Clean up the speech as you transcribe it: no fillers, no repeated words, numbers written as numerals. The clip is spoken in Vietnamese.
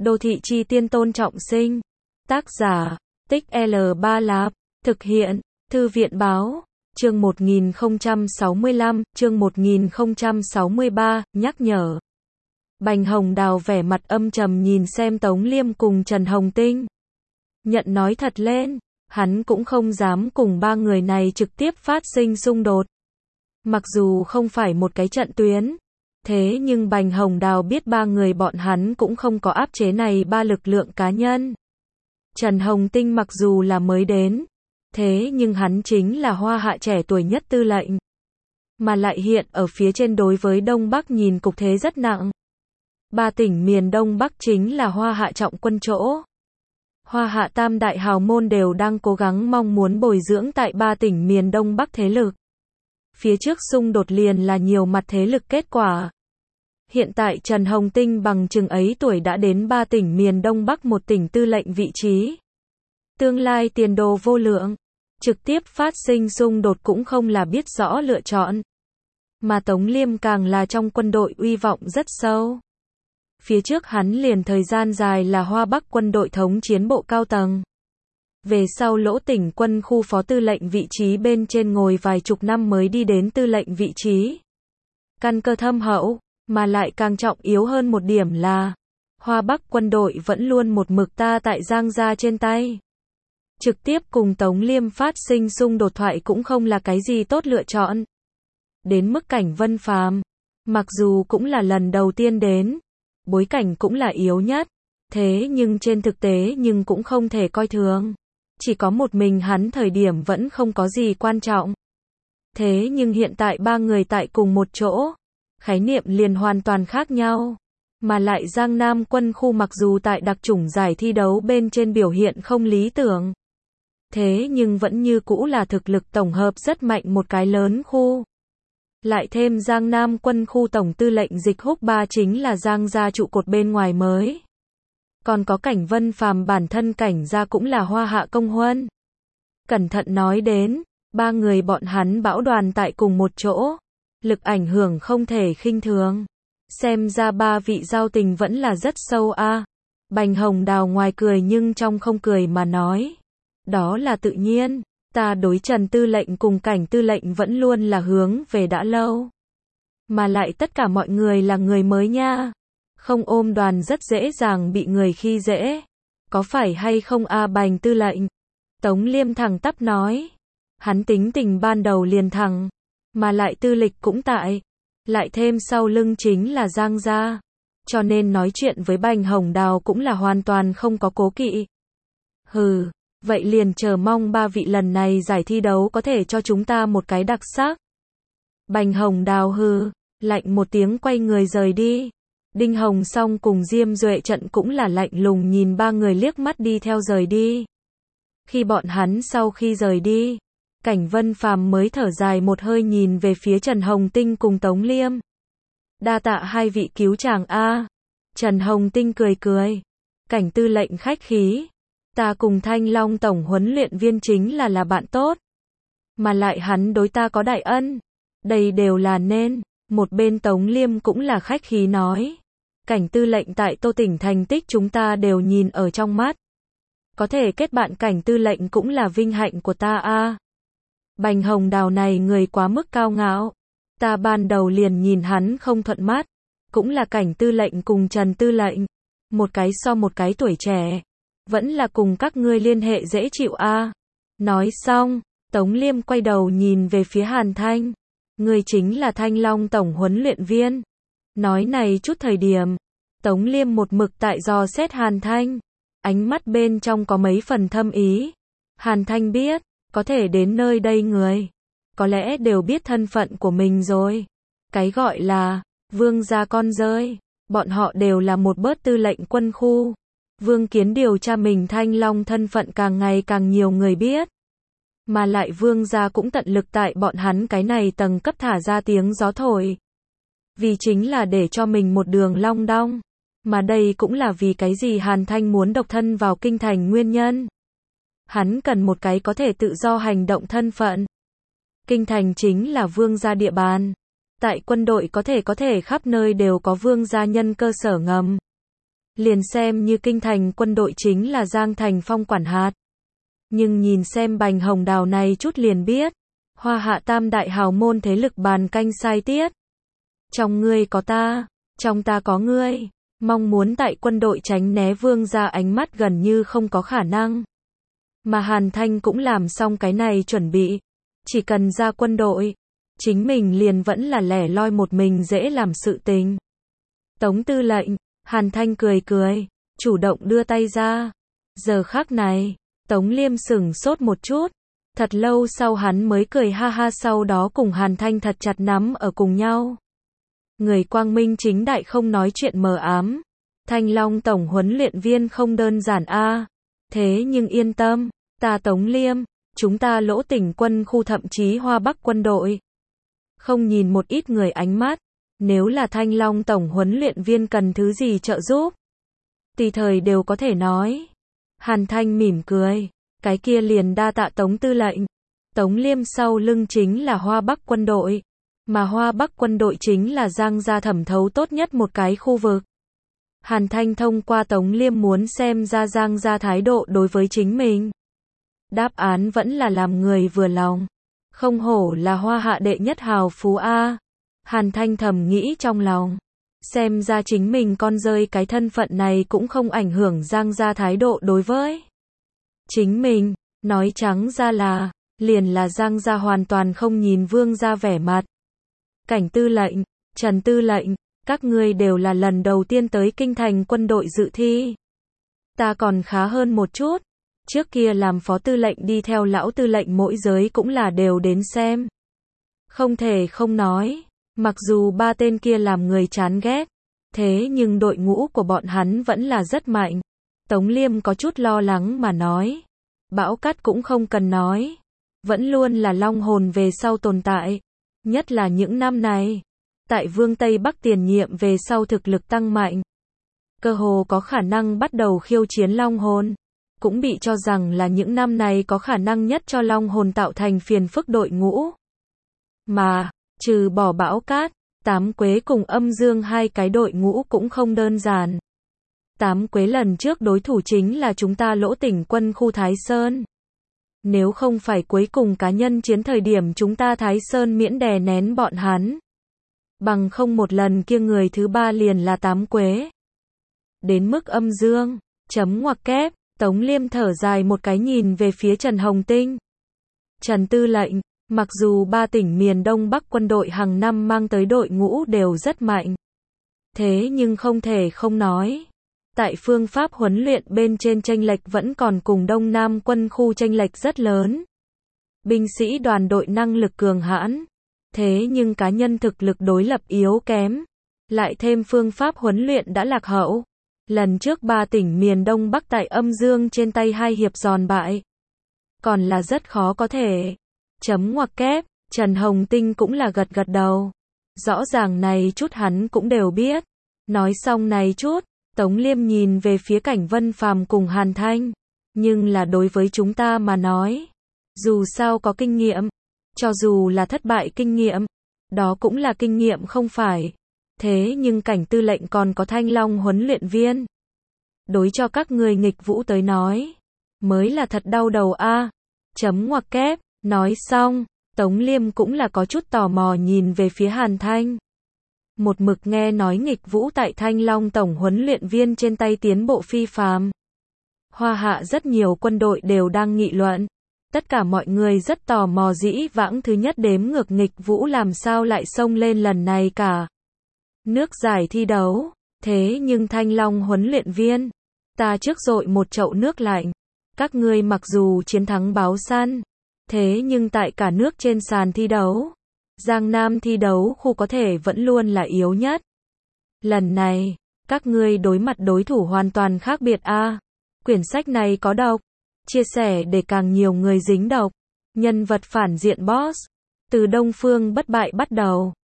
Đô thị chi tiên Tôn Trọng Sinh. Tác giả, Tích L3 Lạp. Thực hiện, Thư viện Báo. Chương 1065, chương 1063, nhắc nhở. Bành Hồng Đào vẻ mặt âm trầm nhìn xem Tống Liêm cùng Trần Hồng Tinh. Nhận nói thật lên, hắn cũng không dám cùng ba người này trực tiếp phát sinh xung đột. Mặc dù không phải một cái trận tuyến, thế nhưng Bành Hồng Đào biết ba người bọn hắn cũng không có áp chế này ba lực lượng cá nhân. Trần Hồng Tinh mặc dù là mới đến, thế nhưng hắn chính là Hoa Hạ trẻ tuổi nhất tư lệnh. Mà lại hiện ở phía trên đối với Đông Bắc nhìn cục thế rất nặng. Ba tỉnh miền Đông Bắc chính là Hoa Hạ trọng quân chỗ. Hoa Hạ tam đại hào môn đều đang cố gắng mong muốn bồi dưỡng tại ba tỉnh miền Đông Bắc thế lực. Phía trước xung đột liền là nhiều mặt thế lực kết quả. Hiện tại Trần Hồng Tinh bằng chừng ấy tuổi đã đến ba tỉnh miền Đông Bắc một tỉnh tư lệnh vị trí. Tương lai tiền đồ vô lượng, trực tiếp phát sinh xung đột cũng không là biết rõ lựa chọn. Mà Tống Liêm càng là trong quân đội uy vọng rất sâu. Phía trước hắn liền thời gian dài là Hoa Bắc quân đội thống chiến bộ cao tầng. Về sau Lỗ Tỉnh quân khu phó tư lệnh vị trí bên trên ngồi vài chục năm mới đi đến tư lệnh vị trí. Căn cơ thâm hậu, mà lại càng trọng yếu hơn một điểm là Hoa Bắc quân đội vẫn luôn một mực ta tại Giang gia trên tay. Trực tiếp cùng Tống Liêm phát sinh xung đột thoại cũng không là cái gì tốt lựa chọn. Đến mức Cảnh Vân Phàm, mặc dù cũng là lần đầu tiên đến, bối cảnh cũng là yếu nhất, thế nhưng trên thực tế nhưng cũng không thể coi thường. Chỉ có một mình hắn thời điểm vẫn không có gì quan trọng. Thế nhưng hiện tại ba người tại cùng một chỗ, khái niệm liền hoàn toàn khác nhau. Mà lại Giang Nam quân khu mặc dù tại đặc chủng giải thi đấu bên trên biểu hiện không lý tưởng, thế nhưng vẫn như cũ là thực lực tổng hợp rất mạnh một cái lớn khu. Lại thêm Giang Nam quân khu tổng tư lệnh Dịch Húc Ba chính là Giang gia trụ cột bên ngoài mới. Còn có Cảnh Vân Phàm bản thân Cảnh gia cũng là Hoa Hạ công huân. Cẩn thận nói đến, ba người bọn hắn bão đoàn tại cùng một chỗ, lực ảnh hưởng không thể khinh thường. Xem ra ba vị giao tình vẫn là rất sâu a. Bành Hồng Đào ngoài cười nhưng trong không cười mà nói. Đó là tự nhiên, ta đối Trần tư lệnh cùng Cảnh tư lệnh vẫn luôn là hướng về đã lâu. Mà lại tất cả mọi người là người mới nha. Không ôm đoàn rất dễ dàng bị người khi dễ. Có phải hay không a Bành tư lệnh? Tống Liêm thẳng tắp nói. Hắn tính tình ban đầu liền thẳng. Mà lại tư lịch cũng tại. Lại thêm sau lưng chính là Giang gia. Cho nên nói chuyện với Bành Hồng Đào cũng là hoàn toàn không có cố kỵ. Hừ, vậy liền chờ mong ba vị lần này giải thi đấu có thể cho chúng ta một cái đặc sắc. Bành Hồng Đào hừ, lạnh một tiếng quay người rời đi. Đinh Hồng Song cùng Diêm Duệ Trận cũng là lạnh lùng nhìn ba người liếc mắt đi theo rời đi. Khi bọn hắn sau khi rời đi, Cảnh Vân Phàm mới thở dài một hơi nhìn về phía Trần Hồng Tinh cùng Tống Liêm. Đa tạ hai vị cứu chàng a. Trần Hồng Tinh cười cười. Cảnh tư lệnh khách khí. Ta cùng Thanh Long tổng huấn luyện viên chính là bạn tốt. Mà lại hắn đối ta có đại ân. Đây đều là nên. Một bên Tống Liêm cũng là khách khí nói. Cảnh tư lệnh tại Tô Tỉnh thành tích chúng ta đều nhìn ở trong mắt. Có thể kết bạn Cảnh tư lệnh cũng là vinh hạnh của ta a. Bành Hồng Đào này người quá mức cao ngạo. Ta ban đầu liền nhìn hắn không thuận mắt. Cũng là Cảnh tư lệnh cùng Trần tư lệnh. Một cái so một cái tuổi trẻ. Vẫn là cùng các ngươi liên hệ dễ chịu a. Nói xong, Tống Liêm quay đầu nhìn về phía Hàn Thanh. Người chính là Thanh Long tổng huấn luyện viên. Nói này chút thời điểm, Tống Liêm một mực tại dò xét Hàn Thanh. Ánh mắt bên trong có mấy phần thâm ý. Hàn Thanh biết, có thể đến nơi đây người, có lẽ đều biết thân phận của mình rồi. Cái gọi là vương gia con rơi, bọn họ đều là một bớt tư lệnh quân khu. Vương Kiến điều tra mình Thanh Long thân phận càng ngày càng nhiều người biết. Mà lại vương gia cũng tận lực tại bọn hắn cái này tầng cấp thả ra tiếng gió thổi. Vì chính là để cho mình một đường long đong. Mà đây cũng là vì cái gì Hàn Thanh muốn độc thân vào kinh thành nguyên nhân. Hắn cần một cái có thể tự do hành động thân phận. Kinh thành chính là vương gia địa bàn. Tại quân đội có thể khắp nơi đều có vương gia nhân cơ sở ngầm. liền xem như kinh thành quân đội chính là Giang Thành Phong quản hạt. Nhưng nhìn xem Bành Hồng Đào này chút liền biết, Hoa Hạ tam đại hào môn thế lực bàn canh sai tiết. Trong ngươi có ta, trong ta có ngươi, mong muốn tại quân đội tránh né Vương gia ánh mắt gần như không có khả năng. Mà Hàn Thanh cũng làm xong cái này chuẩn bị, chỉ cần ra quân đội, chính mình liền vẫn là lẻ loi một mình dễ làm sự tình. Tống tư lệnh, Hàn Thanh cười cười, chủ động đưa tay ra. Giờ khắc này, Tống Liêm sửng sốt một chút, thật lâu sau hắn mới cười ha ha, sau đó cùng Hàn Thanh thật chặt nắm ở cùng nhau. Người quang minh chính đại không nói chuyện mờ ám. Thanh Long tổng huấn luyện viên không đơn giản a. Thế nhưng yên tâm, ta Tống Liêm, chúng ta Lỗ Tỉnh quân khu thậm chí Hoa Bắc quân đội. Không nhìn một ít người ánh mắt, nếu là Thanh Long tổng huấn luyện viên cần thứ gì trợ giúp, tùy thời đều có thể nói. Hàn Thanh mỉm cười, cái kia liền đa tạ Tống tư lệnh. Tống Liêm sau lưng chính là Hoa Bắc quân đội, mà Hoa Bắc quân đội chính là Giang gia thẩm thấu tốt nhất một cái khu vực. Hàn Thanh thông qua Tống Liêm muốn xem ra Giang gia thái độ đối với chính mình. Đáp án vẫn là làm người vừa lòng. Không hổ là Hoa Hạ đệ nhất hào phú A. Hàn Thanh thầm nghĩ trong lòng. Xem ra chính mình con rơi cái thân phận này cũng không ảnh hưởng Giang gia thái độ đối với chính mình. Nói trắng ra là, liền là Giang gia hoàn toàn không nhìn Vương gia vẻ mặt. Cảnh tư lệnh, Trần tư lệnh, các ngươi đều là lần đầu tiên tới kinh thành quân đội dự thi. Ta còn khá hơn một chút. Trước kia làm phó tư lệnh đi theo lão tư lệnh mỗi giới cũng là đều đến xem. Không thể không nói, mặc dù ba tên kia làm người chán ghét, thế nhưng đội ngũ của bọn hắn vẫn là rất mạnh. Tống Liêm có chút lo lắng mà nói. Bão Cát cũng không cần nói. Vẫn luôn là long hồn về sau tồn tại. Nhất là những năm này. Tại Vương Tây Bắc tiền nhiệm về sau thực lực tăng mạnh. Cơ hồ có khả năng bắt đầu khiêu chiến long hồn. Cũng bị cho rằng là những năm này có khả năng nhất cho long hồn tạo thành phiền phức đội ngũ. Mà, trừ bỏ Bão Cát, Tám Quế cùng Âm Dương hai cái đội ngũ cũng không đơn giản. Tám Quế lần trước đối thủ chính là chúng ta Lỗ Tỉnh quân khu Thái Sơn. Nếu không phải cuối cùng cá nhân chiến thời điểm chúng ta Thái Sơn miễn đè nén bọn hắn. Bằng không một lần kia người thứ ba liền là Tám Quế. Đến mức Âm Dương, chấm ngoặc kép, Tống Liêm thở dài một cái nhìn về phía Trần Hồng Tinh. Trần tư lệnh, mặc dù ba tỉnh miền Đông Bắc quân đội hàng năm mang tới đội ngũ đều rất mạnh. Thế nhưng không thể không nói. Tại phương pháp huấn luyện bên trên chênh lệch vẫn còn cùng Đông Nam quân khu chênh lệch rất lớn. Binh sĩ đoàn đội năng lực cường hãn. Thế nhưng cá nhân thực lực đối lập yếu kém. Lại thêm phương pháp huấn luyện đã lạc hậu. Lần trước ba tỉnh miền Đông Bắc tại Âm Dương trên tay hai hiệp giòn bại. Còn là rất khó có thể. Chấm ngoặc kép, Trần Hồng Tinh cũng là gật gật đầu. Rõ ràng này chút hắn cũng đều biết. Nói xong này chút, Tống Liêm nhìn về phía Cảnh Vân Phàm cùng Hàn Thanh. Nhưng là đối với chúng ta mà nói. Dù sao có kinh nghiệm. Cho dù là thất bại kinh nghiệm. Đó cũng là kinh nghiệm không phải. Thế nhưng Cảnh tư lệnh còn có Thanh Long huấn luyện viên. Đối cho các người nghịch vũ tới nói. Mới là thật đau đầu a. Chấm ngoặc kép, nói xong, Tống Liêm cũng là có chút tò mò nhìn về phía Hàn Thanh. Một mực nghe nói nghịch vũ tại Thanh Long tổng huấn luyện viên trên tay tiến bộ phi phàm. Hoa Hạ rất nhiều quân đội đều đang nghị luận. Tất cả mọi người rất tò mò dĩ vãng thứ nhất đếm ngược nghịch vũ làm sao lại xông lên lần này cả. Nước giải thi đấu, thế nhưng Thanh Long huấn luyện viên, ta trước dội một chậu nước lạnh. Các ngươi mặc dù chiến thắng báo săn, thế nhưng tại cả nước trên sàn thi đấu, Giang Nam thi đấu khu có thể vẫn luôn là yếu nhất. Lần này, các ngươi đối mặt đối thủ hoàn toàn khác biệt a. Quyển sách này có độc, chia sẻ để càng nhiều người dính độc. Nhân vật phản diện boss, từ Đông Phương bất bại bắt đầu.